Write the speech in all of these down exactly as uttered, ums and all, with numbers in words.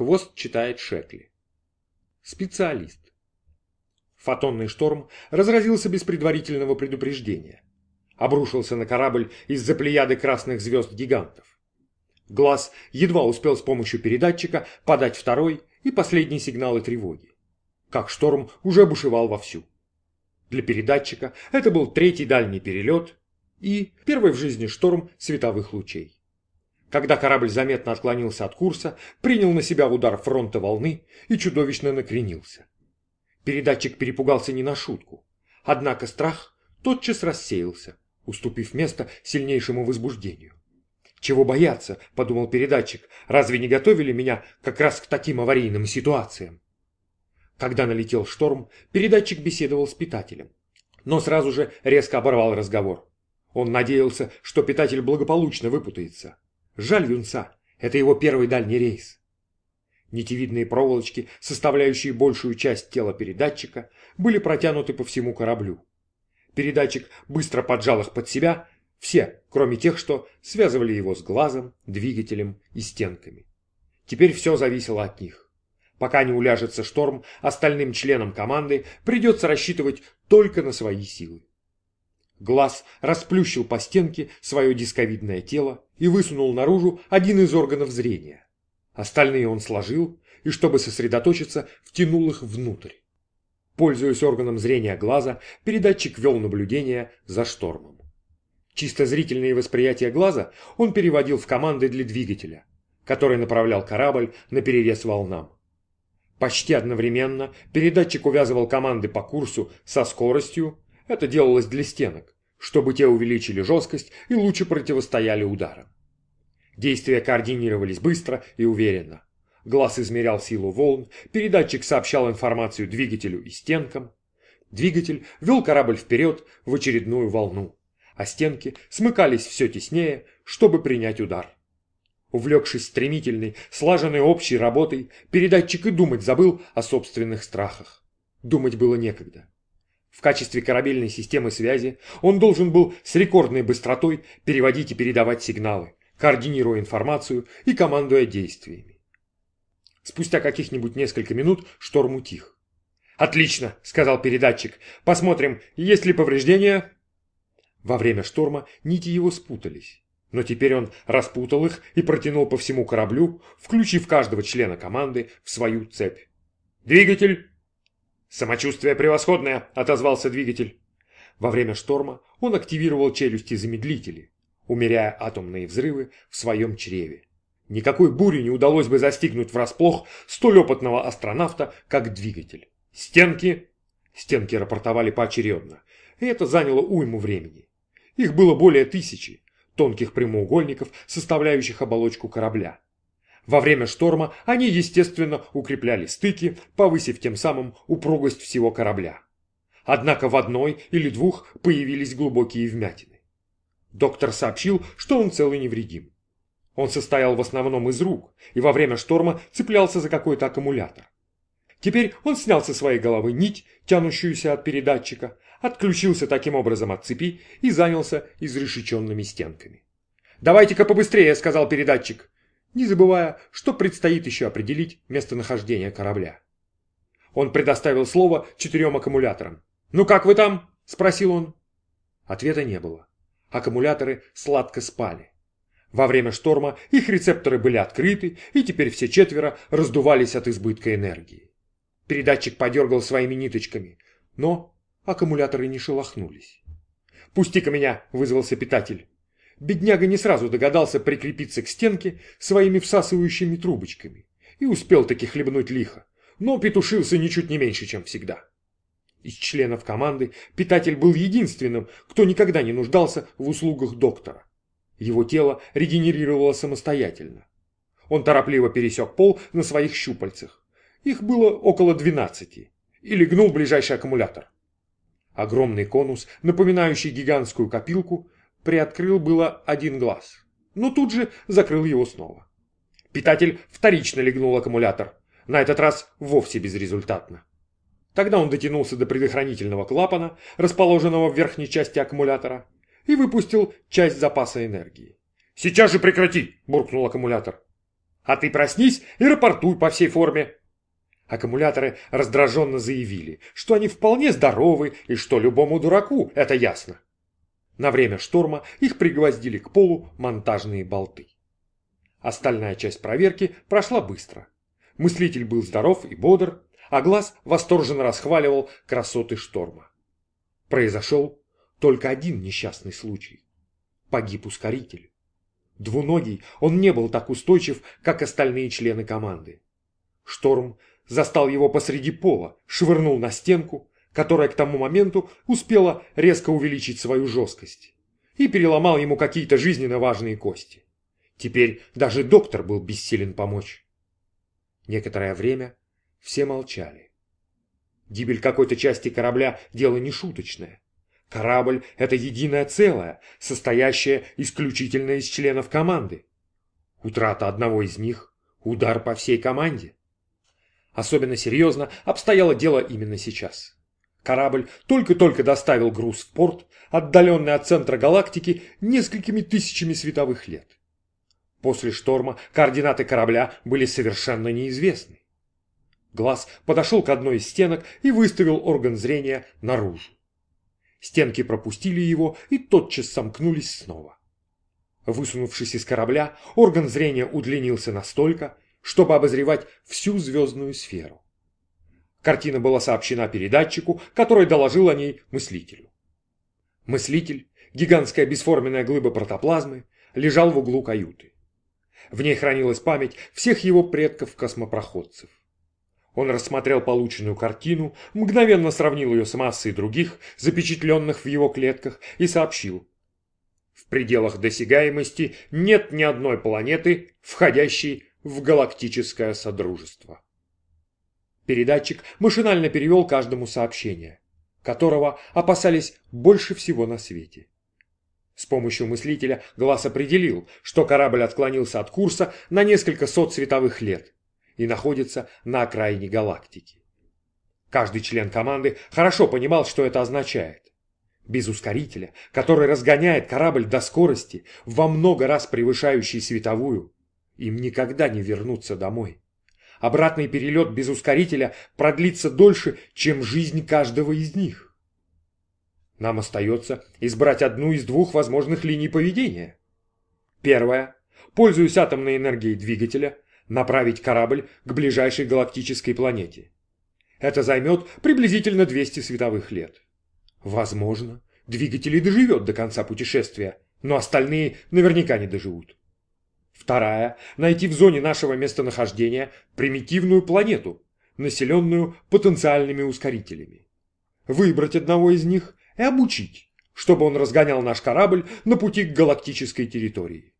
хвост читает Шекли. Специалист. Фотонный шторм разразился без предварительного предупреждения. Обрушился на корабль из-за плеяды красных звезд-гигантов. Глаз едва успел с помощью передатчика подать второй и последний сигналы тревоги. Как шторм уже бушевал вовсю. Для передатчика это был третий дальний перелет и первый в жизни шторм световых лучей. Когда корабль заметно отклонился от курса, принял на себя удар фронта волны и чудовищно накренился. Передатчик перепугался не на шутку. Однако страх тотчас рассеялся, уступив место сильнейшему возбуждению. «Чего бояться?» – подумал передатчик. «Разве не готовили меня как раз к таким аварийным ситуациям?» Когда налетел шторм, передатчик беседовал с питателем. Но сразу же резко оборвал разговор. Он надеялся, что питатель благополучно выпутается. Жаль юнца, это его первый дальний рейс. Нитевидные проволочки, составляющие большую часть тела передатчика, были протянуты по всему кораблю. Передатчик быстро поджал их под себя, все, кроме тех, что связывали его с глазом, двигателем и стенками. Теперь все зависело от них. Пока не уляжется шторм, остальным членам команды придется рассчитывать только на свои силы. Глаз расплющил по стенке свое дисковидное тело и высунул наружу один из органов зрения. Остальные он сложил и, чтобы сосредоточиться, втянул их внутрь. Пользуясь органом зрения глаза, передатчик вел наблюдение за штормом. Чисто зрительные восприятия глаза он переводил в команды для двигателя, который направлял корабль на перерез волнам. Почти одновременно передатчик увязывал команды по курсу со скоростью, это делалось для стенок, чтобы те увеличили жесткость и лучше противостояли ударам. Действия координировались быстро и уверенно. Глаз измерял силу волн, передатчик сообщал информацию двигателю и стенкам. Двигатель вел корабль вперед в очередную волну, а стенки смыкались все теснее, чтобы принять удар. Увлекшись стремительной, слаженной общей работой, передатчик и думать забыл о собственных страхах. Думать было некогда. В качестве корабельной системы связи он должен был с рекордной быстротой переводить и передавать сигналы, координируя информацию и командуя действиями. Спустя каких-нибудь несколько минут шторм утих. «Отлично», — сказал передатчик. «Посмотрим, есть ли повреждения?» Во время шторма нити его спутались, но теперь он распутал их и протянул по всему кораблю, включив каждого члена команды в свою цепь. «Двигатель!» «Самочувствие превосходное», — отозвался двигатель. Во время шторма он активировал челюсти-замедлители, умеряя атомные взрывы в своем чреве. Никакой бури не удалось бы застигнуть врасплох столь опытного астронавта, как двигатель. «Стенки!» Стенки рапортовали поочередно, и это заняло уйму времени. Их было более тысячи, тонких прямоугольников, составляющих оболочку корабля. Во время шторма они, естественно, укрепляли стыки, повысив тем самым упругость всего корабля. Однако в одной или двух появились глубокие вмятины. Доктор сообщил, что он цел и невредим. Он состоял в основном из рук и во время шторма цеплялся за какой-то аккумулятор. Теперь он снял со своей головы нить, тянущуюся от передатчика, отключился таким образом от цепи и занялся изрешеченными стенками. «Давайте-ка побыстрее», — сказал передатчик, не забывая, что предстоит еще определить местонахождение корабля. Он предоставил слово четырем аккумуляторам. «Ну как вы там?» – спросил он. Ответа не было. Аккумуляторы сладко спали. Во время шторма их рецепторы были открыты, и теперь все четверо раздувались от избытка энергии. Передатчик подергал своими ниточками, но аккумуляторы не шелохнулись. «Пусти-ка меня!» – вызвался питатель. Бедняга не сразу догадался прикрепиться к стенке своими всасывающими трубочками и успел таки хлебнуть лихо, но петушился ничуть не меньше, чем всегда. Из членов команды питатель был единственным, кто никогда не нуждался в услугах доктора. Его тело регенерировало самостоятельно. Он торопливо пересек пол на своих щупальцах. Их было около двенадцати, и легнул ближайший аккумулятор. Огромный конус, напоминающий гигантскую копилку, приоткрыл было один глаз, но тут же закрыл его снова. Питатель вторично легнул аккумулятор, на этот раз вовсе безрезультатно. Тогда он дотянулся до предохранительного клапана, расположенного в верхней части аккумулятора, и выпустил часть запаса энергии. «Сейчас же прекрати!» – буркнул аккумулятор. А ты проснись и рапортуй по всей форме. Аккумуляторы раздраженно заявили, что они вполне здоровы и что любому дураку это ясно. На время шторма их пригвоздили к полу монтажные болты. Остальная часть проверки прошла быстро. Мыслитель был здоров и бодр, а глаз восторженно расхваливал красоты шторма. Произошел только один несчастный случай. Погиб ускоритель. Двуногий он не был так устойчив, как остальные члены команды. Шторм застал его посреди пола, швырнул на стенку, которая к тому моменту успела резко увеличить свою жесткость, и переломал ему какие-то жизненно важные кости. Теперь даже доктор был бессилен помочь. Некоторое время все молчали. Гибель какой-то части корабля – дело не шуточное. Корабль – это единое целое, состоящее исключительно из членов команды. Утрата одного из них – удар по всей команде. Особенно серьезно обстояло дело именно сейчас. Корабль только-только доставил груз в порт, отдаленный от центра галактики несколькими тысячами световых лет. После шторма координаты корабля были совершенно неизвестны. Глаз подошел к одной из стенок и выставил орган зрения наружу. Стенки пропустили его и тотчас сомкнулись снова. Высунувшись из корабля, орган зрения удлинился настолько, чтобы обозревать всю звездную сферу. Картина была сообщена передатчику, который доложил о ней мыслителю. Мыслитель, гигантская бесформенная глыба протоплазмы, лежал в углу каюты. В ней хранилась память всех его предков-космопроходцев. Он рассмотрел полученную картину, мгновенно сравнил ее с массой других, запечатленных в его клетках, и сообщил: в пределах досягаемости нет ни одной планеты, входящей в галактическое содружество. Передатчик машинально перевел каждому сообщение, которого опасались больше всего на свете. С помощью мыслителя глаз определил, что корабль отклонился от курса на несколько сот световых лет и находится на окраине галактики. Каждый член команды хорошо понимал, что это означает. Без ускорителя, который разгоняет корабль до скорости, во много раз превышающей световую, им никогда не вернуться домой. Обратный перелет без ускорителя продлится дольше, чем жизнь каждого из них. Нам остается избрать одну из двух возможных линий поведения. Первая. Пользуясь атомной энергией двигателя, направить корабль к ближайшей галактической планете. Это займет приблизительно двести световых лет. Возможно, двигатель и доживет до конца путешествия, но остальные наверняка не доживут. Вторая – найти в зоне нашего местонахождения примитивную планету, населенную потенциальными ускорителями. Выбрать одного из них и обучить, чтобы он разгонял наш корабль на пути к галактической территории.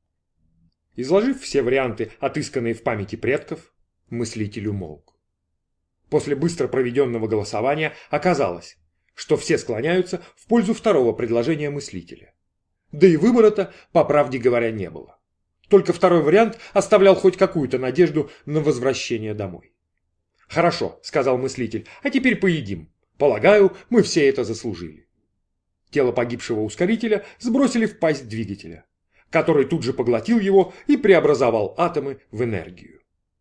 Изложив все варианты, отысканные в памяти предков, мыслитель умолк. После быстро проведенного голосования оказалось, что все склоняются в пользу второго предложения мыслителя. Да и выбора-то, по правде говоря, не было. Только второй вариант оставлял хоть какую-то надежду на возвращение домой. «Хорошо», — сказал мыслитель, — «а теперь поедим. Полагаю, мы все это заслужили». Тело погибшего ускорителя сбросили в пасть двигателя, который тут же поглотил его и преобразовал атомы в энергию.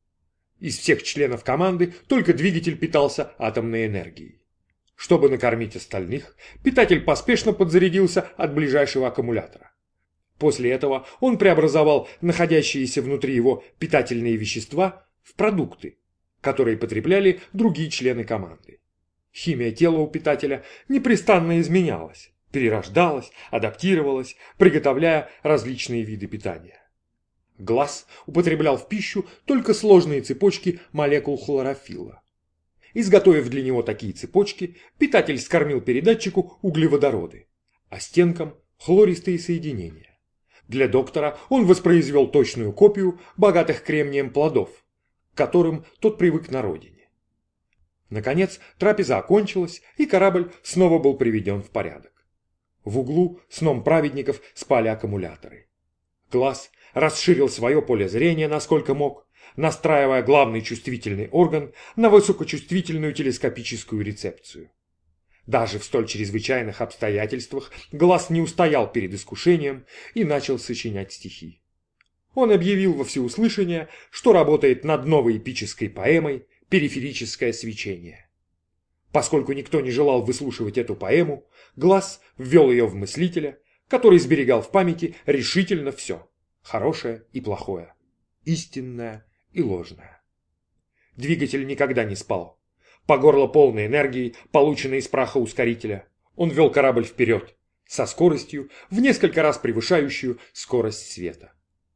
Из всех членов команды только двигатель питался атомной энергией. Чтобы накормить остальных, питатель поспешно подзарядился от ближайшего аккумулятора. После этого он преобразовал находящиеся внутри его питательные вещества в продукты, которые потребляли другие члены команды. Химия тела у питателя непрестанно изменялась, перерождалась, адаптировалась, приготовляя различные виды питания. Глаз употреблял в пищу только сложные цепочки молекул хлорофилла. Изготовив для него такие цепочки, питатель скормил передатчику углеводороды, а стенкам – хлористые соединения. Для доктора он воспроизвел точную копию богатых кремнием плодов, к которым тот привык на родине. Наконец, трапеза окончилась, и корабль снова был приведен в порядок. В углу сном праведников спали аккумуляторы. Глаз расширил свое поле зрения насколько мог, настраивая главный чувствительный орган на высокочувствительную телескопическую рецепцию. Даже в столь чрезвычайных обстоятельствах глаз не устоял перед искушением и начал сочинять стихи. Он объявил во всеуслышание, что работает над новой эпической поэмой «Периферическое свечение». Поскольку никто не желал выслушивать эту поэму, Глаз ввел ее в мыслителя, который сберегал в памяти решительно все – хорошее и плохое, истинное и ложное. Двигатель никогда не спал. По горло полной энергии, полученной из праха ускорителя, он вел корабль вперед, со скоростью, в несколько раз превышающую скорость света.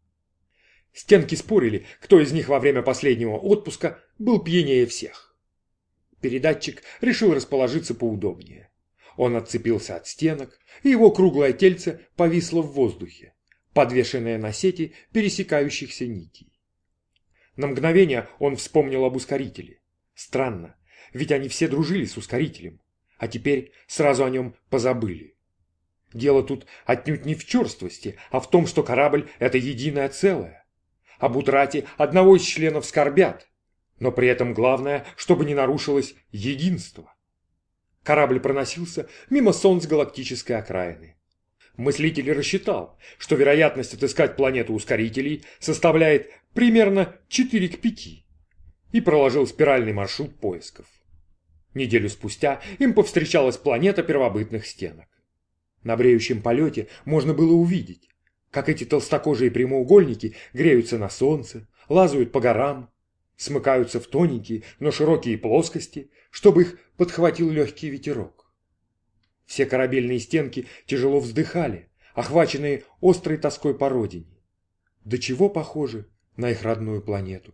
Стенки спорили, кто из них во время последнего отпуска был пьянее всех. Передатчик решил расположиться поудобнее. Он отцепился от стенок, и его круглое тельце повисло в воздухе, подвешенное на сети пересекающихся нитей. На мгновение он вспомнил об ускорителе. Странно, ведь они все дружили с ускорителем, а теперь сразу о нем позабыли. Дело тут отнюдь не в черствости, а в том, что корабль – это единое целое. Об утрате одного из членов скорбят, но при этом главное, чтобы не нарушилось единство. Корабль проносился мимо солнц галактической окраины. Мыслитель рассчитал, что вероятность отыскать планету ускорителей составляет примерно четыре к пяти, и проложил спиральный маршрут поисков. Неделю спустя им повстречалась планета первобытных стенок. На бреющем полете можно было увидеть, как эти толстокожие прямоугольники греются на солнце, лазают по горам, смыкаются в тоненькие, но широкие плоскости, чтобы их подхватил легкий ветерок. Все корабельные стенки тяжело вздыхали, охваченные острой тоской по родине. До чего похожи на их родную планету.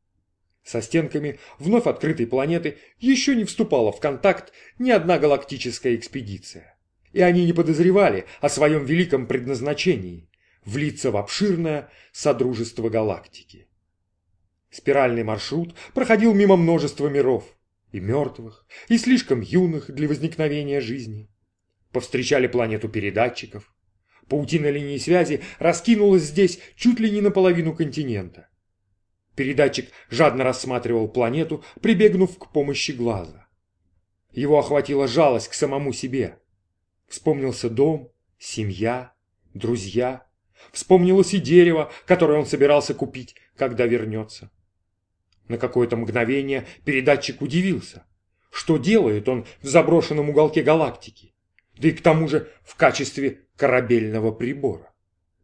Со стенками вновь открытой планеты еще не вступала в контакт ни одна галактическая экспедиция, и они не подозревали о своем великом предназначении – влиться в обширное содружество галактики. Спиральный маршрут проходил мимо множества миров, и мертвых, и слишком юных для возникновения жизни. Повстречали планету передатчиков. Паутина линии связи раскинулась здесь чуть ли не наполовину континента. Передатчик жадно рассматривал планету, прибегнув к помощи глаза. Его охватила жалость к самому себе. Вспомнился дом, семья, друзья. Вспомнилось и дерево, которое он собирался купить, когда вернется. На какое-то мгновение передатчик удивился. Что делает он в заброшенном уголке галактики? Да и к тому же в качестве корабельного прибора.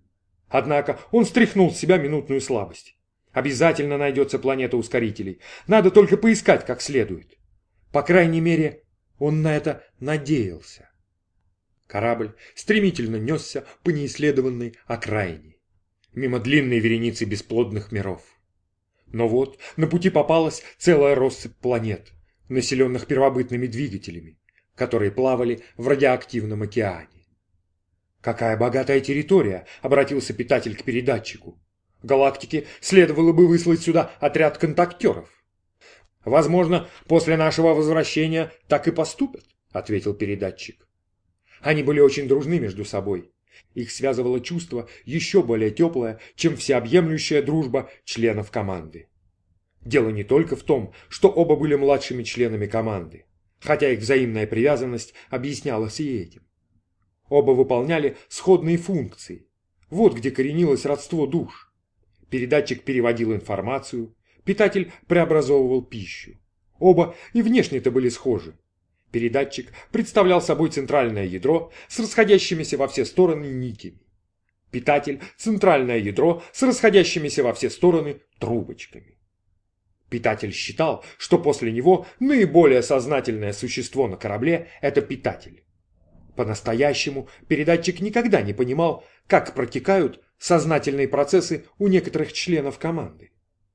Однако он стряхнул с себя минутную слабость. Обязательно найдется планета ускорителей. Надо только поискать как следует. По крайней мере, он на это надеялся. Корабль стремительно несся по неисследованной окраине, мимо длинной вереницы бесплодных миров. Но вот на пути попалась целая россыпь планет, населенных первобытными двигателями, которые плавали в радиоактивном океане. «Какая богатая территория!» — обратился питатель к передатчику. «Галактике следовало бы выслать сюда отряд контактеров». «Возможно, после нашего возвращения так и поступят», — ответил передатчик. Они были очень дружны между собой. Их связывало чувство еще более теплое, чем всеобъемлющая дружба членов команды. Дело не только в том, что оба были младшими членами команды, хотя их взаимная привязанность объяснялась и этим. Оба выполняли сходные функции. Вот где коренилось родство душ. Передатчик переводил информацию, питатель преобразовывал пищу. Оба и внешне-то были схожи. Передатчик представлял собой центральное ядро с расходящимися во все стороны нитями. Питатель – центральное ядро с расходящимися во все стороны трубочками. Питатель считал, что после него наиболее сознательное существо на корабле – это питатель. По-настоящему передатчик никогда не понимал, как протекают сознательные процессы у некоторых членов команды.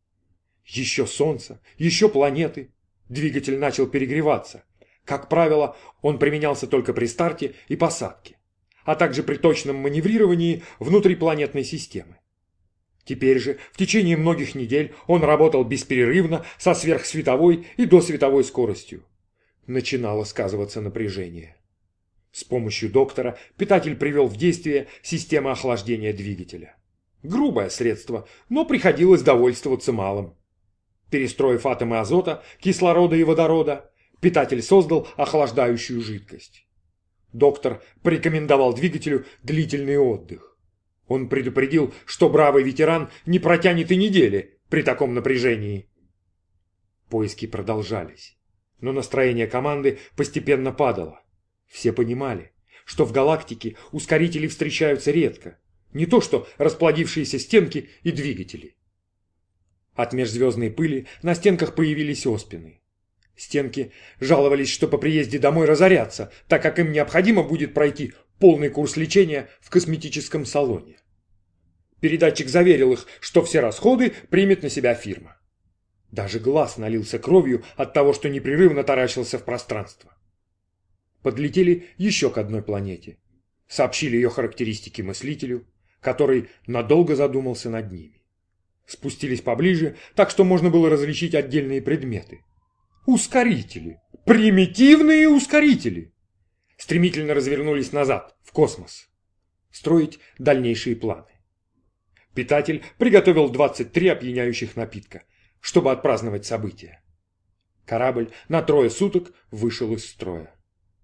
Еще солнце, еще планеты. Двигатель начал перегреваться. Как правило, он применялся только при старте и посадке, а также при точном маневрировании внутрипланетной системы. Теперь же, в течение многих недель, он работал бесперерывно со сверхсветовой и досветовой скоростью. Начинало сказываться напряжение. С помощью доктора питатель привел в действие систему охлаждения двигателя. Грубое средство, но приходилось довольствоваться малым. Перестроив атомы азота, кислорода и водорода, питатель создал охлаждающую жидкость. Доктор порекомендовал двигателю длительный отдых. Он предупредил, что бравый ветеран не протянет и недели при таком напряжении. Поиски продолжались, но настроение команды постепенно падало. Все понимали, что в галактике ускорители встречаются редко, не то что расплодившиеся стенки и двигатели. От межзвездной пыли на стенках появились оспины. Стенки жаловались, что по приезде домой разорятся, так как им необходимо будет пройти полный курс лечения в косметическом салоне. Передатчик заверил их, что все расходы примет на себя фирма. Даже глаз налился кровью от того, что непрерывно таращился в пространство. Подлетели еще к одной планете. Сообщили ее характеристики мыслителю, который надолго задумался над ними. Спустились поближе, так что можно было различить отдельные предметы. Ускорители! Примитивные ускорители! Стремительно развернулись назад, в космос. Строить дальнейшие планы. Питатель приготовил двадцать три опьяняющих напитка, чтобы отпраздновать события. Корабль на трое суток вышел из строя.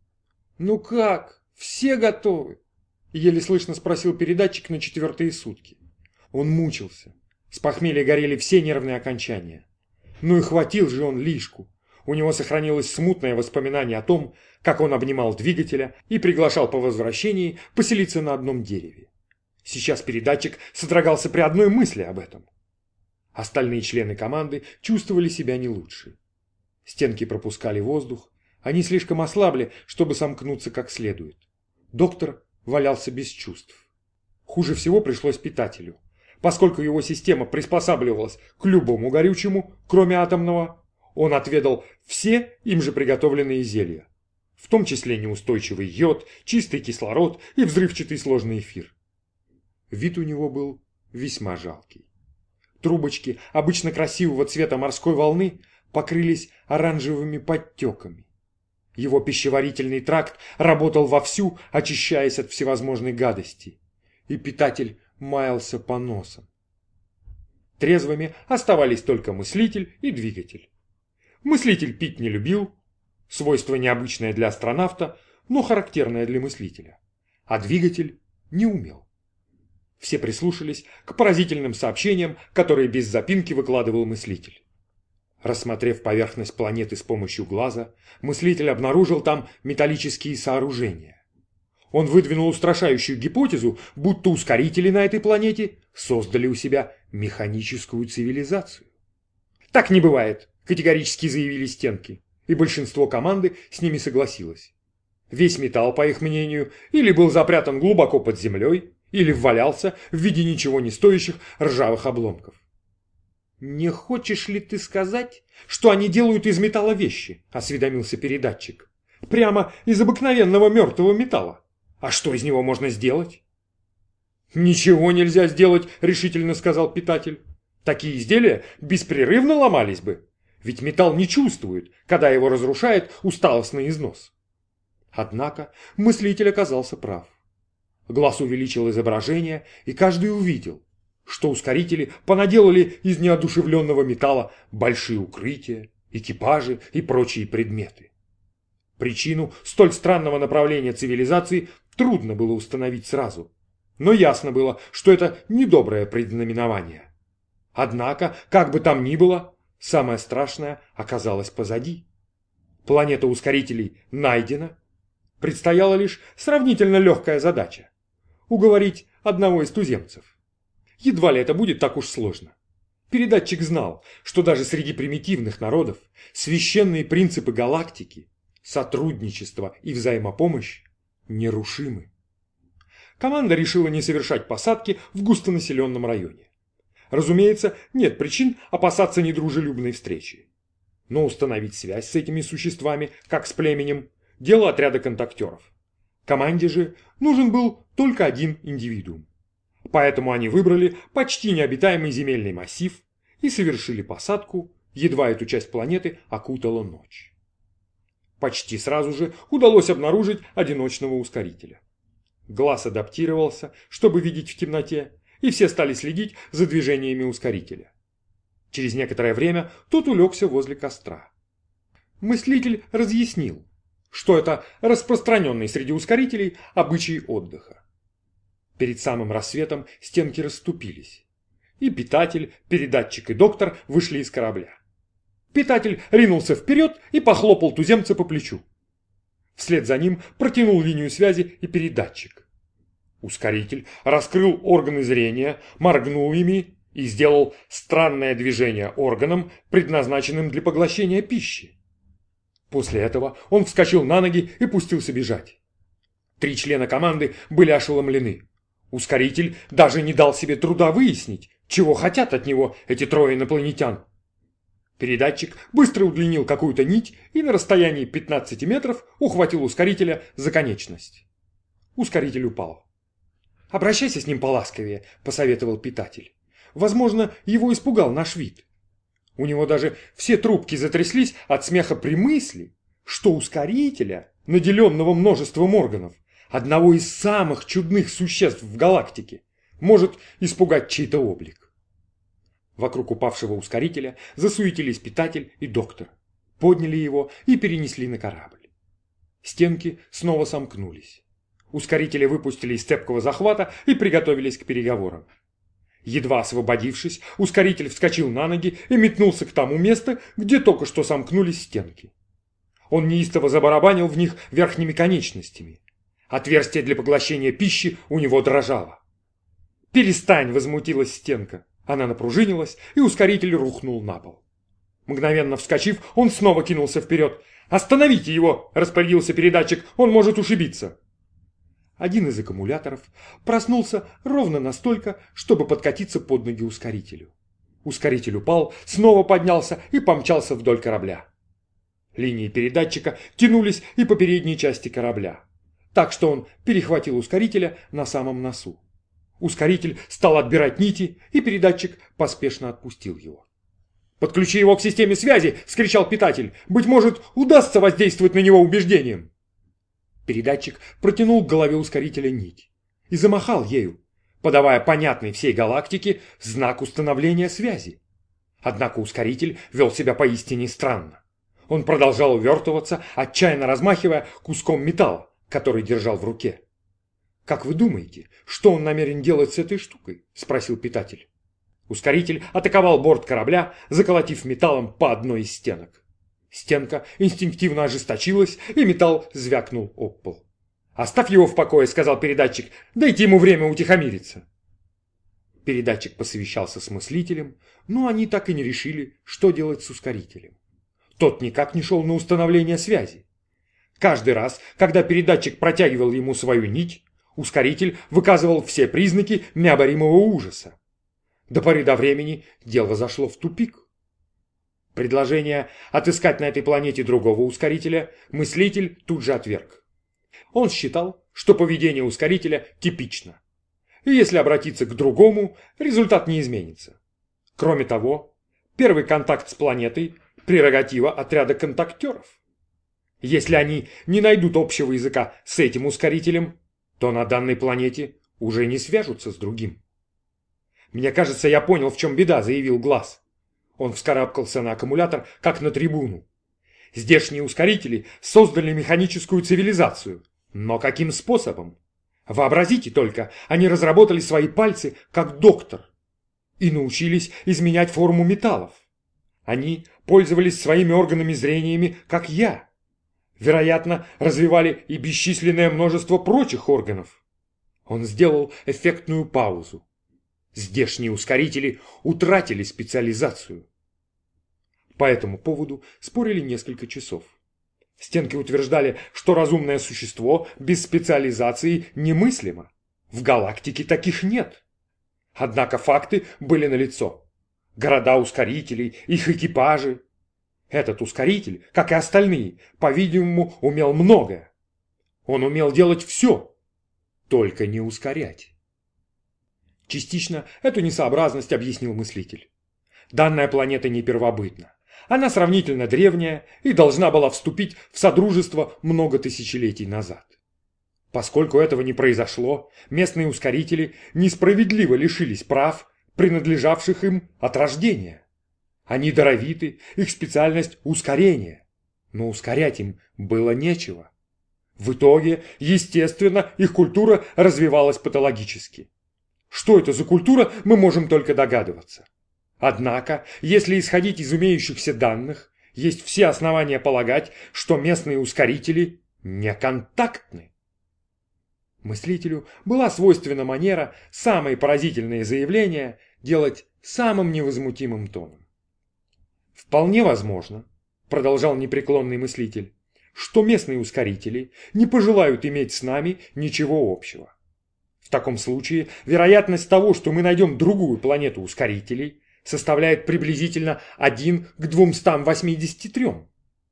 «Ну как? Все готовы?» — еле слышно спросил передатчик на четвертые сутки. Он мучился. С похмелья горели все нервные окончания. Ну и хватил же он лишку. У него сохранилось смутное воспоминание о том, как он обнимал двигателя и приглашал по возвращении поселиться на одном дереве. Сейчас передатчик содрогался при одной мысли об этом. Остальные члены команды чувствовали себя не лучше. Стенки пропускали воздух, они слишком ослабли, чтобы сомкнуться как следует. Доктор валялся без чувств. Хуже всего пришлось питателю. Поскольку его система приспосабливалась к любому горючему, кроме атомного, он отведал все им же приготовленные зелья, в том числе неустойчивый йод, чистый кислород и взрывчатый сложный эфир. Вид у него был весьма жалкий. Трубочки обычно красивого цвета морской волны покрылись оранжевыми подтеками. Его пищеварительный тракт работал вовсю, очищаясь от всевозможной гадости, и питатель маялся по носам. Трезвыми оставались только мыслитель и двигатель. Мыслитель пить не любил, свойство необычное для астронавта, но характерное для мыслителя, а двигатель не умел. Все прислушались к поразительным сообщениям, которые без запинки выкладывал мыслитель. Рассмотрев поверхность планеты с помощью глаза, мыслитель обнаружил там металлические сооружения. Он выдвинул устрашающую гипотезу, будто ускорители на этой планете создали у себя механическую цивилизацию. «Так не бывает», – категорически заявили стенки, и большинство команды с ними согласилось. Весь металл, по их мнению, или был запрятан глубоко под землей, или ввалялся в виде ничего не стоящих ржавых обломков. «Не хочешь ли ты сказать, что они делают из металла вещи?» – осведомился передатчик. «Прямо из обыкновенного мертвого металла. А что из него можно сделать?» «Ничего нельзя сделать», – решительно сказал питатель. «Такие изделия беспрерывно ломались бы. Ведь металл не чувствует, когда его разрушает усталостный износ». Однако мыслитель оказался прав. Глаз увеличил изображение, и каждый увидел, что ускорители понаделали из неодушевленного металла большие укрытия, экипажи и прочие предметы. Причину столь странного направления цивилизации трудно было установить сразу, но ясно было, что это недоброе предзнаменование. Однако, как бы там ни было, самое страшное оказалось позади. Планета ускорителей найдена. Предстояла лишь сравнительно легкая задача – уговорить одного из туземцев. Едва ли это будет так уж сложно. Передатчик знал, что даже среди примитивных народов священные принципы галактики, сотрудничество и взаимопомощь нерушимы. Команда решила не совершать посадки в густонаселенном районе. Разумеется, нет причин опасаться недружелюбной встречи. Но установить связь с этими существами, как с племенем, дело отряда контактеров. Команде же нужен был только один индивидуум. Поэтому они выбрали почти необитаемый земельный массив и совершили посадку, едва эту часть планеты окутала ночь. Почти сразу же удалось обнаружить одиночного ускорителя. Глаз адаптировался, чтобы видеть в темноте, и все стали следить за движениями ускорителя. Через некоторое время тот улегся возле костра. Мыслитель разъяснил, что это распространенный среди ускорителей обычай отдыха. Перед самым рассветом стенки расступились, и питатель, передатчик и доктор вышли из корабля. Питатель ринулся вперед и похлопал туземца по плечу. Вслед за ним протянул линию связи и передатчик. Ускоритель раскрыл органы зрения, моргнул ими и сделал странное движение органом, предназначенным для поглощения пищи. После этого он вскочил на ноги и пустился бежать. Три члена команды были ошеломлены. Ускоритель даже не дал себе труда выяснить, чего хотят от него эти трое инопланетян. Передатчик быстро удлинил какую-то нить и на расстоянии пятнадцати метров ухватил ускорителя за конечность. Ускоритель упал. «Обращайся с ним поласковее», – посоветовал питатель. «Возможно, его испугал наш вид». У него даже все трубки затряслись от смеха при мысли, что ускорителя, наделенного множеством органов, одного из самых чудных существ в галактике, может испугать чей-то облик. Вокруг упавшего ускорителя засуетились питатель и доктор, подняли его и перенесли на корабль. Стенки снова сомкнулись. Ускорители выпустили из цепкого захвата и приготовились к переговорам. Едва освободившись, ускоритель вскочил на ноги и метнулся к тому месту, где только что сомкнулись стенки. Он неистово забарабанил в них верхними конечностями. Отверстие для поглощения пищи у него дрожало. «Перестань!» – возмутилась стенка. Она напружинилась, и ускоритель рухнул на пол. Мгновенно вскочив, он снова кинулся вперед. «Остановите его!» – распорядился передатчик. «Он может ушибиться!» Один из аккумуляторов проснулся ровно настолько, чтобы подкатиться под ноги ускорителю. Ускоритель упал, снова поднялся и помчался вдоль корабля. Линии передатчика тянулись и по передней части корабля, так что он перехватил ускорителя на самом носу. Ускоритель стал отбирать нити, и передатчик поспешно отпустил его. «Подключи его к системе связи!» – вскричал питатель. «Быть может, удастся воздействовать на него убеждением!» Передатчик протянул к голове ускорителя нить и замахал ею, подавая понятный всей галактике знак установления связи. Однако ускоритель вел себя поистине странно. Он продолжал увертываться, отчаянно размахивая куском металла, который держал в руке. «Как вы думаете, что он намерен делать с этой штукой?» – спросил питатель. Ускоритель атаковал борт корабля, заколотив металлом по одной из стенок. Стенка инстинктивно ожесточилась, и металл звякнул об пол. «Оставь его в покое», — сказал передатчик. «Дайте ему время утихомириться». Передатчик посовещался с мыслителем, но они так и не решили, что делать с ускорителем. Тот никак не шел на установление связи. Каждый раз, когда передатчик протягивал ему свою нить, ускоритель выказывал все признаки необоримого ужаса. До поры до времени дело зашло в тупик. Предложение отыскать на этой планете другого ускорителя мыслитель тут же отверг. Он считал, что поведение ускорителя типично. И если обратиться к другому, результат не изменится. Кроме того, первый контакт с планетой – прерогатива отряда контактеров. Если они не найдут общего языка с этим ускорителем, то на данной планете уже не свяжутся с другим. «Мне кажется, я понял, в чем беда», – заявил Глаз. Он вскарабкался на аккумулятор, как на трибуну. Здешние ускорители создали механическую цивилизацию. Но каким способом? Вообразите только, они разработали свои пальцы, как доктор, и научились изменять форму металлов. Они пользовались своими органами зрениями, как я. Вероятно, развивали и бесчисленное множество прочих органов. Он сделал эффектную паузу. Здешние ускорители утратили специализацию. По этому поводу спорили несколько часов. Стенки утверждали, что разумное существо без специализации немыслимо. В галактике таких нет. Однако факты были налицо. Города ускорителей, их экипажи. Этот ускоритель, как и остальные, по-видимому, умел многое. Он умел делать все, только не ускорять. Частично эту несообразность объяснил мыслитель. Данная планета не первобытна. Она сравнительно древняя и должна была вступить в содружество много тысячелетий назад. Поскольку этого не произошло, местные ускорители несправедливо лишились прав, принадлежавших им от рождения. Они даровиты, их специальность – ускорение. Но ускорять им было нечего. В итоге, естественно, их культура развивалась патологически. Что это за культура, мы можем только догадываться. Однако, если исходить из имеющихся данных, есть все основания полагать, что местные ускорители неконтактны. Мыслителю была свойственна манера самые поразительные заявления делать самым невозмутимым тоном. «Вполне возможно», – продолжал непреклонный мыслитель, «что местные ускорители не пожелают иметь с нами ничего общего. В таком случае вероятность того, что мы найдем другую планету ускорителей, составляет приблизительно один к двумстам восьмидесяти трем.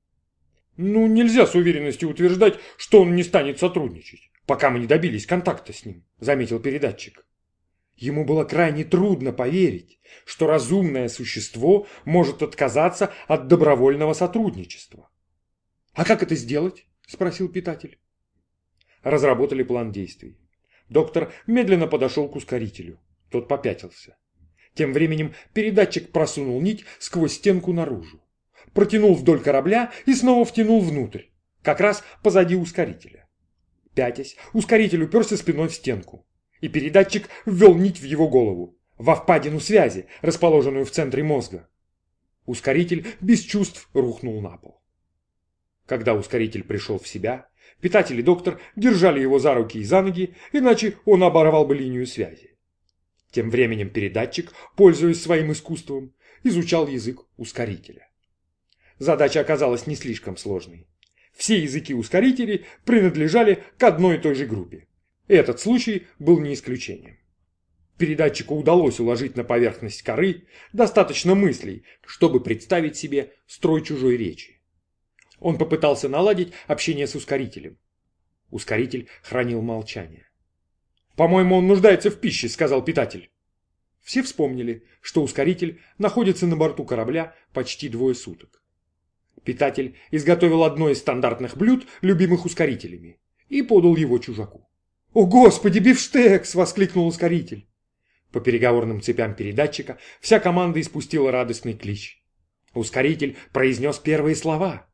Ну, нельзя с уверенностью утверждать, что он не станет сотрудничать, пока мы не добились контакта с ним, заметил передатчик. Ему было крайне трудно поверить, что разумное существо может отказаться от добровольного сотрудничества. «А как это сделать?» – спросил питатель. Разработали план действий. Доктор медленно подошел к ускорителю. Тот попятился. Тем временем передатчик просунул нить сквозь стенку наружу. Протянул вдоль корабля и снова втянул внутрь, как раз позади ускорителя. Пятясь, ускоритель уперся спиной в стенку, и передатчик ввел нить в его голову, во впадину связи, расположенную в центре мозга. Ускоритель без чувств рухнул на пол. Когда ускоритель пришел в себя, питатель и доктор держали его за руки и за ноги, иначе он оборвал бы линию связи. Тем временем передатчик, пользуясь своим искусством, изучал язык ускорителя. Задача оказалась не слишком сложной. Все языки ускорителей принадлежали к одной и той же группе. Этот случай был не исключением. Передатчику удалось уложить на поверхность коры достаточно мыслей, чтобы представить себе строй чужой речи. Он попытался наладить общение с ускорителем. Ускоритель хранил молчание. «По-моему, он нуждается в пище», — сказал питатель. Все вспомнили, что ускоритель находится на борту корабля почти двое суток. Питатель изготовил одно из стандартных блюд, любимых ускорителями, и подал его чужаку. «О, Господи, бифштекс!» — воскликнул ускоритель. По переговорным цепям передатчика вся команда испустила радостный клич. Ускоритель произнес первые слова.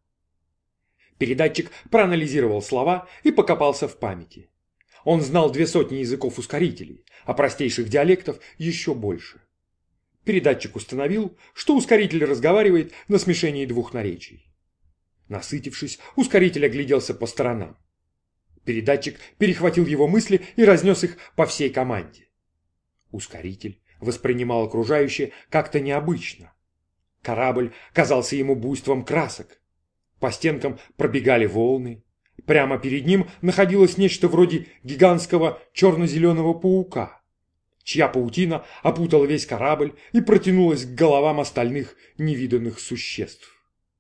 Передатчик проанализировал слова и покопался в памяти. Он знал две сотни языков ускорителей, а простейших диалектов еще больше. Передатчик установил, что ускоритель разговаривает на смешении двух наречий. Насытившись, ускоритель огляделся по сторонам. Передатчик перехватил его мысли и разнес их по всей команде. Ускоритель воспринимал окружающее как-то необычно. Корабль казался ему буйством красок. По стенкам пробегали волны. Прямо перед ним находилось нечто вроде гигантского черно-зеленого паука, чья паутина опутала весь корабль и протянулась к головам остальных невиданных существ.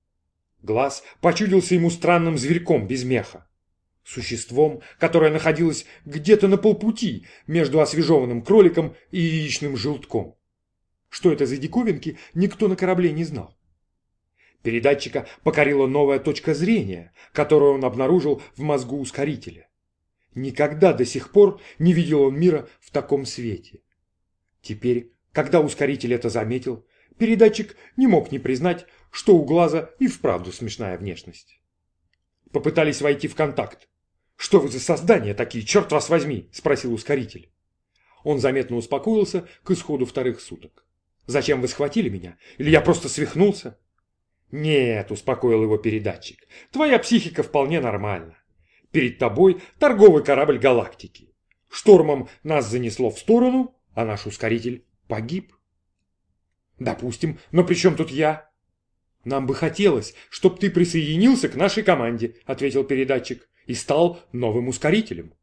Глаз почудился ему странным зверьком без меха, существом, которое находилось где-то на полпути между освежеванным кроликом и яичным желтком. Что это за диковинки, никто на корабле не знал. Передатчика покорила новая точка зрения, которую он обнаружил в мозгу ускорителя. Никогда до сих пор не видел он мира в таком свете. Теперь, когда ускоритель это заметил, передатчик не мог не признать, что у глаза и вправду смешная внешность. Попытались войти в контакт. «Что вы за создания такие, черт вас возьми?» – спросил ускоритель. Он заметно успокоился к исходу вторых суток. «Зачем вы схватили меня? Или я просто свихнулся?» «Нет», – успокоил его передатчик, – «твоя психика вполне нормальна. Перед тобой торговый корабль галактики. Штормом нас занесло в сторону, а наш ускоритель погиб». «Допустим, но при чем тут я?» «Нам бы хотелось, чтобы ты присоединился к нашей команде», – ответил передатчик, – «и стал новым ускорителем».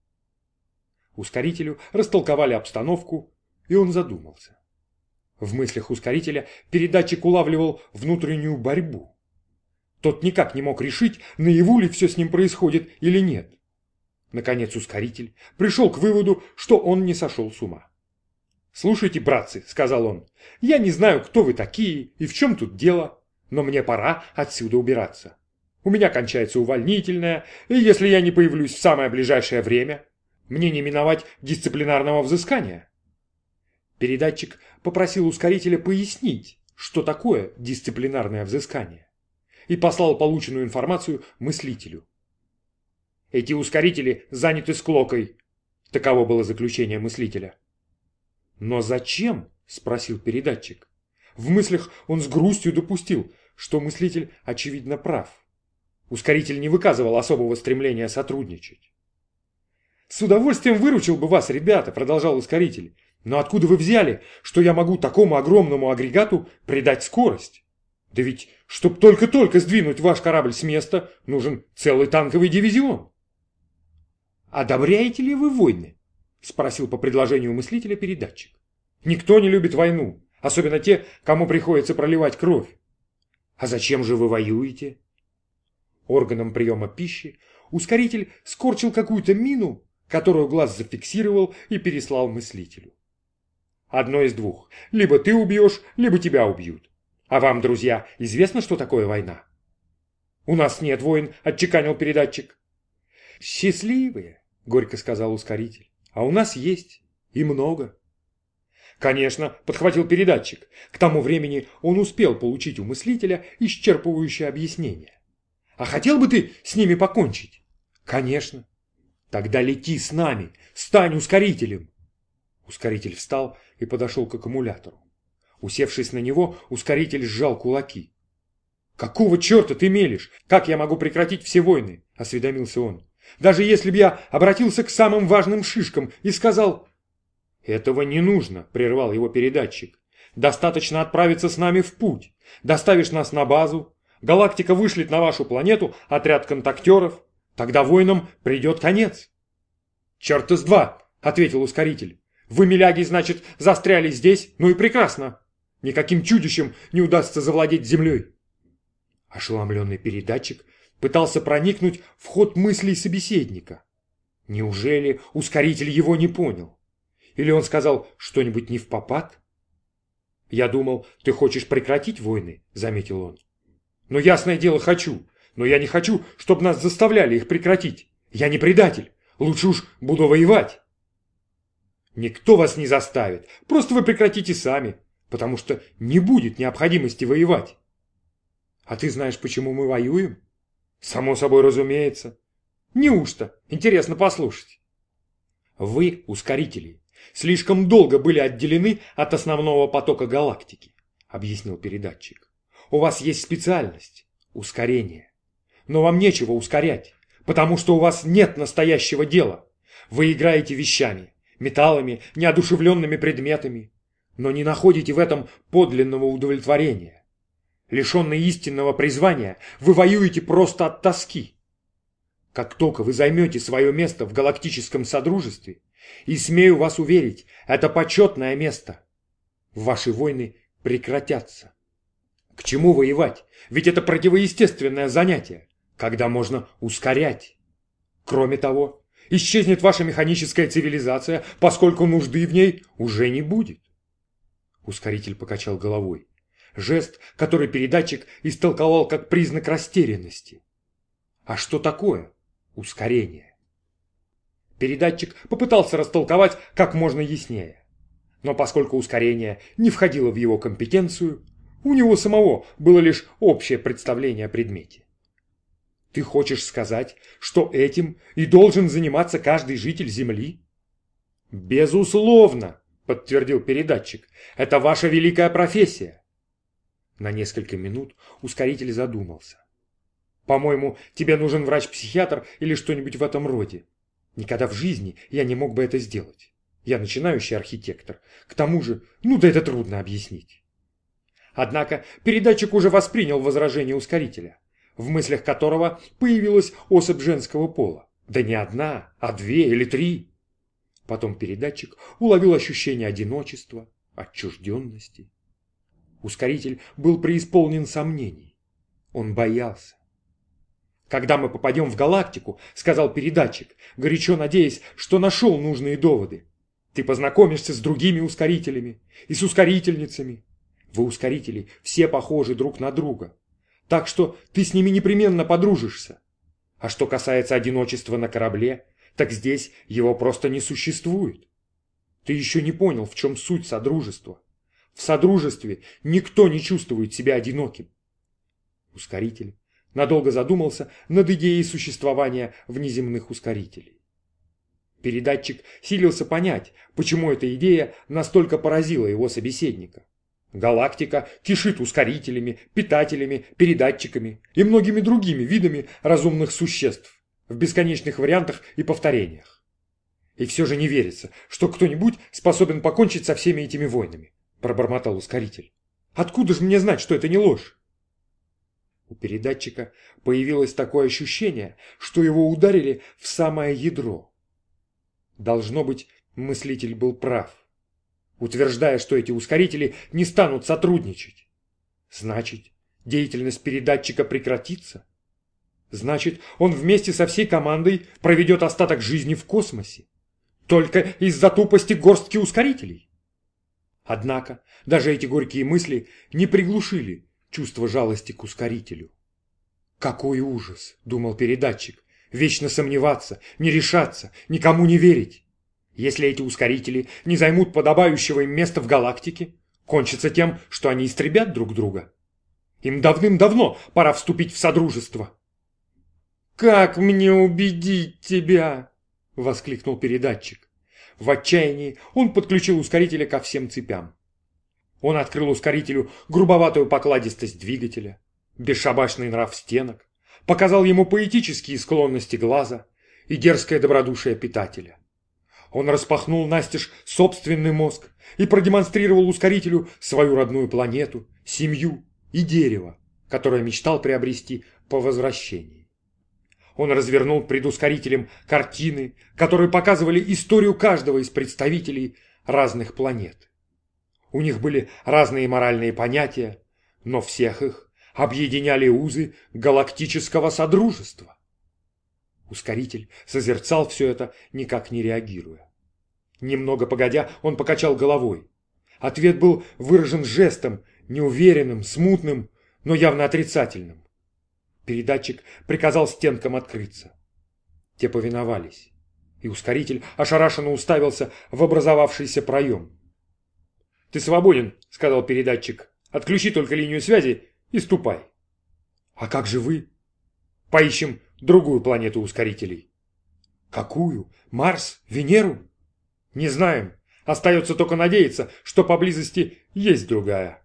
Ускорителю растолковали обстановку, и он задумался. В мыслях ускорителя передатчик улавливал внутреннюю борьбу. Тот никак не мог решить, наяву ли все с ним происходит или нет. Наконец ускоритель пришел к выводу, что он не сошел с ума. «Слушайте, братцы», — сказал он, — «я не знаю, кто вы такие и в чем тут дело, но мне пора отсюда убираться. У меня кончается увольнительное, и если я не появлюсь в самое ближайшее время, мне не миновать дисциплинарного взыскания». Передатчик попросил ускорителя пояснить, что такое дисциплинарное взыскание, и послал полученную информацию мыслителю. Эти ускорители заняты склокой. Таково было заключение мыслителя. «Но зачем?» – спросил передатчик. В мыслях он с грустью допустил, что мыслитель, очевидно, прав. Ускоритель не выказывал особого стремления сотрудничать. «С удовольствием выручил бы вас, ребята», – продолжал ускоритель. «Но откуда вы взяли, что я могу такому огромному агрегату придать скорость? Да ведь, чтоб только-только сдвинуть ваш корабль с места, нужен целый танковый дивизион». «Одобряете ли вы войны?» – спросил по предложению мыслителя передатчик. «Никто не любит войну, особенно те, кому приходится проливать кровь». «А зачем же вы воюете?» Органом приема пищи ускоритель скорчил какую-то мину, которую глаз зафиксировал и переслал мыслителю. «Одно из двух. Либо ты убьешь, либо тебя убьют. А вам, друзья, известно, что такое война?» «У нас нет войн», – отчеканил передатчик. «Счастливые», – горько сказал ускоритель. «А у нас есть. И много». «Конечно», – подхватил передатчик. К тому времени он успел получить у мыслителя исчерпывающее объяснение. «А хотел бы ты с ними покончить?» «Конечно». «Тогда лети с нами, стань ускорителем». Ускоритель встал и подошел к аккумулятору. Усевшись на него, ускоритель сжал кулаки. «Какого черта ты мелешь? Как я могу прекратить все войны?» – осведомился он. «Даже если бы я обратился к самым важным шишкам и сказал...» «Этого не нужно», – прервал его передатчик. «Достаточно отправиться с нами в путь. Доставишь нас на базу. Галактика вышлет на вашу планету отряд контактеров. Тогда войнам придет конец». «Черт из два», – ответил ускоритель. «Вы, миляги, значит, застряли здесь? Ну и прекрасно. Никаким чудищем не удастся завладеть землей». Ошеломленный передатчик пытался проникнуть в ход мыслей собеседника. Неужели ускоритель его не понял? Или он сказал что-нибудь невпопад? «Я думал, ты хочешь прекратить войны», — заметил он. «Но ясное дело, хочу. Но я не хочу, чтобы нас заставляли их прекратить. Я не предатель. Лучше уж буду воевать». «Никто вас не заставит. Просто вы прекратите сами, потому что не будет необходимости воевать». «А ты знаешь, почему мы воюем?» «Само собой разумеется». «Неужто? Интересно послушать». «Вы, ускорители, слишком долго были отделены от основного потока галактики», — объяснил передатчик. «У вас есть специальность — ускорение. Но вам нечего ускорять, потому что у вас нет настоящего дела. Вы играете вещами, металлами, неодушевленными предметами, но не находите в этом подлинного удовлетворения. Лишенные истинного призвания, вы воюете просто от тоски. Как только вы займете свое место в галактическом содружестве, и, смею вас уверить, это почетное место, ваши войны прекратятся. К чему воевать? Ведь это противоестественное занятие, когда можно ускорять. Кроме того, исчезнет ваша механическая цивилизация, поскольку нужды в ней уже не будет. Ускоритель покачал головой. Жест, который передатчик истолковал как признак растерянности. А что такое ускорение? Передатчик попытался растолковать как можно яснее. Но поскольку ускорение не входило в его компетенцию, у него самого было лишь общее представление о предмете. «Ты хочешь сказать, что этим и должен заниматься каждый житель Земли?» «Безусловно», — подтвердил передатчик, — «это ваша великая профессия». На несколько минут ускоритель задумался. «По-моему, тебе нужен врач-психиатр или что-нибудь в этом роде. Никогда в жизни я не мог бы это сделать. Я начинающий архитектор. К тому же, ну да это трудно объяснить». Однако передатчик уже воспринял возражение ускорителя, в мыслях которого появилась особь женского пола. Да не одна, а две или три. Потом передатчик уловил ощущение одиночества, отчужденности. Ускоритель был преисполнен сомнений. Он боялся. «Когда мы попадем в галактику, — сказал передатчик, горячо надеясь, что нашел нужные доводы, — ты познакомишься с другими ускорителями и с ускорительницами. Вы, ускорители, все похожи друг на друга, так что ты с ними непременно подружишься. А что касается одиночества на корабле, так здесь его просто не существует. Ты еще не понял, в чем суть содружества. В содружестве никто не чувствует себя одиноким». Ускоритель надолго задумался над идеей существования внеземных ускорителей. Передатчик силился понять, почему эта идея настолько поразила его собеседника. Галактика кишит ускорителями, питателями, передатчиками и многими другими видами разумных существ в бесконечных вариантах и повторениях. И все же не верится, что кто-нибудь способен покончить со всеми этими войнами, пробормотал ускоритель. Откуда же мне знать, что это не ложь? У передатчика появилось такое ощущение, что его ударили в самое ядро. Должно быть, мыслитель был прав, утверждая, что эти ускорители не станут сотрудничать. Значит, деятельность передатчика прекратится. Значит, он вместе со всей командой проведет остаток жизни в космосе. Только из-за тупости горстки ускорителей. Однако, даже эти горькие мысли не приглушили чувство жалости к ускорителю. «Какой ужас!» – думал передатчик. «Вечно сомневаться, не решаться, никому не верить. Если эти ускорители не займут подобающего им места в галактике, кончится тем, что они истребят друг друга. Им давным-давно пора вступить в содружество». «Как мне убедить тебя?» – воскликнул передатчик. В отчаянии он подключил ускорителя ко всем цепям. Он открыл ускорителю грубоватую покладистость двигателя, бесшабашный нрав стенок, показал ему поэтические склонности глаза и дерзкое добродушие питателя. Он распахнул настежь собственный мозг и продемонстрировал ускорителю свою родную планету, семью и дерево, которое мечтал приобрести по возвращении. Он развернул пред ускорителем картины, которые показывали историю каждого из представителей разных планет. У них были разные моральные понятия, но всех их объединяли узы галактического содружества. Ускоритель созерцал все это, никак не реагируя. Немного погодя, он покачал головой. Ответ был выражен жестом, неуверенным, смутным, но явно отрицательным. Передатчик приказал стенкам открыться. Те повиновались, и ускоритель ошарашенно уставился в образовавшийся проем. «Ты свободен», — сказал передатчик. «Отключи только линию связи и ступай». «А как же вы?» «Поищем другую планету ускорителей». «Какую? Марс? Венеру?» «Не знаем. Остается только надеяться, что поблизости есть другая».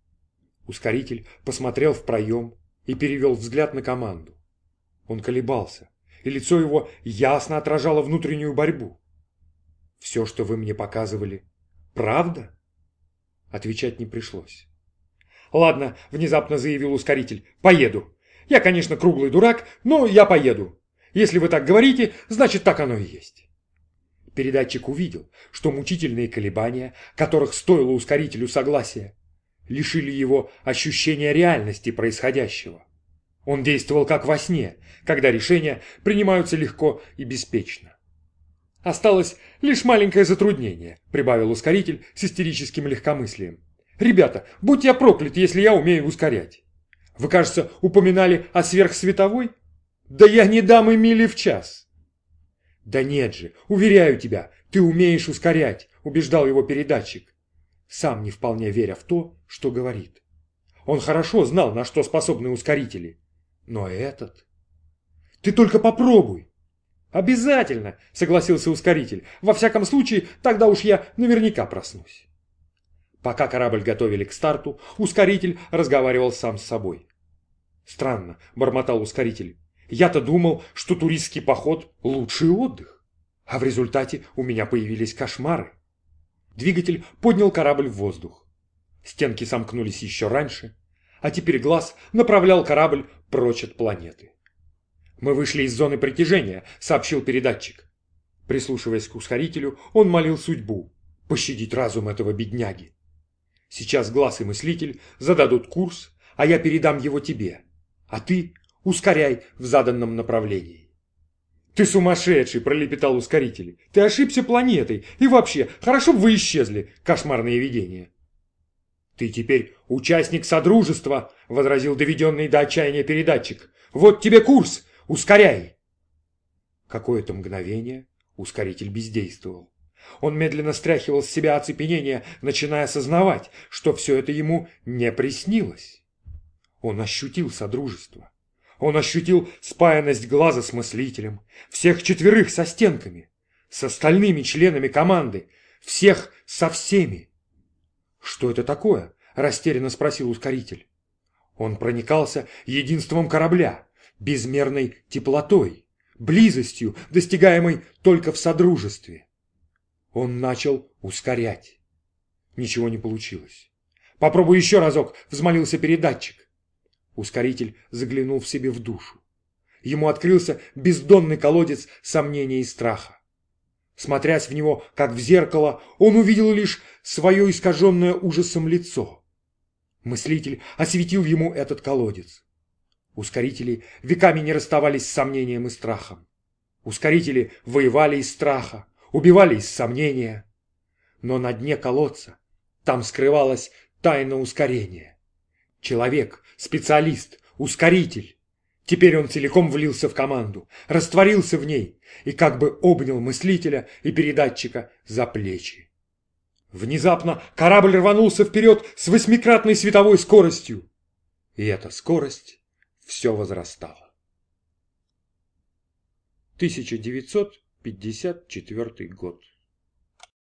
Ускоритель посмотрел в проем и перевел взгляд на команду. Он колебался, и лицо его ясно отражало внутреннюю борьбу. «Все, что вы мне показывали, правда?» Отвечать не пришлось. «Ладно», — внезапно заявил ускоритель, — «поеду. Я, конечно, круглый дурак, но я поеду. Если вы так говорите, значит, так оно и есть». Передатчик увидел, что мучительные колебания, которых стоило ускорителю согласия, лишили его ощущения реальности происходящего. Он действовал как во сне, когда решения принимаются легко и беспечно. «Осталось лишь маленькое затруднение», — прибавил ускоритель с истерическим легкомыслием. «Ребята, будь я проклят, если я умею ускорять. Вы, кажется, упоминали о сверхсветовой? Да я не дам и мили в час». «Да нет же, уверяю тебя, ты умеешь ускорять», — убеждал его передатчик, сам не вполне веря в то, что говорит. Он хорошо знал, на что способны ускорители. Но этот... «Ты только попробуй». «Обязательно», — согласился ускоритель. «Во всяком случае, тогда уж я наверняка проснусь». Пока корабль готовили к старту, ускоритель разговаривал сам с собой. «Странно», — бормотал ускоритель. «Я-то думал, что туристский поход — лучший отдых. А в результате у меня появились кошмары». Двигатель поднял корабль в воздух. Стенки сомкнулись еще раньше, а теперь глаз направлял корабль прочь от планеты. «Мы вышли из зоны притяжения», — сообщил передатчик. Прислушиваясь к ускорителю, он молил судьбу пощадить разум этого бедняги. «Сейчас глаз и мыслитель зададут курс, а я передам его тебе, а ты ускоряй в заданном направлении». «Ты сумасшедший!» – пролепетал ускоритель. «Ты ошибся планетой. И вообще, хорошо бы вы исчезли, кошмарные видения». «Ты теперь участник Содружества», – возразил доведенный до отчаяния передатчик. «Вот тебе курс! Ускоряй!» Какое-то мгновение ускоритель бездействовал. Он медленно стряхивал с себя оцепенение, начиная осознавать, что все это ему не приснилось. Он ощутил Содружество. Он ощутил спаянность глаза с мыслителем, всех четверых со стенками, с остальными членами команды, всех со всеми. «Что это такое?» – растерянно спросил ускоритель. Он проникался единством корабля, безмерной теплотой, близостью, достигаемой только в содружестве. Он начал ускорять. Ничего не получилось. «Попробуй еще разок», – взмолился передатчик. Ускоритель заглянул в себе в душу. Ему открылся бездонный колодец сомнений и страха. Смотрясь в него, как в зеркало, он увидел лишь свое искаженное ужасом лицо. Мыслитель осветил ему этот колодец. Ускорители веками не расставались с сомнением и страхом. Ускорители воевали из страха, убивали из сомнения. Но на дне колодца там скрывалась тайна ускорения. Человек, специалист, ускоритель. Теперь он целиком влился в команду, растворился в ней и как бы обнял мыслителя и передатчика за плечи. Внезапно корабль рванулся вперед с восьмикратной световой скоростью. И эта скорость все возрастала. тысяча девятьсот пятьдесят четвёртый год.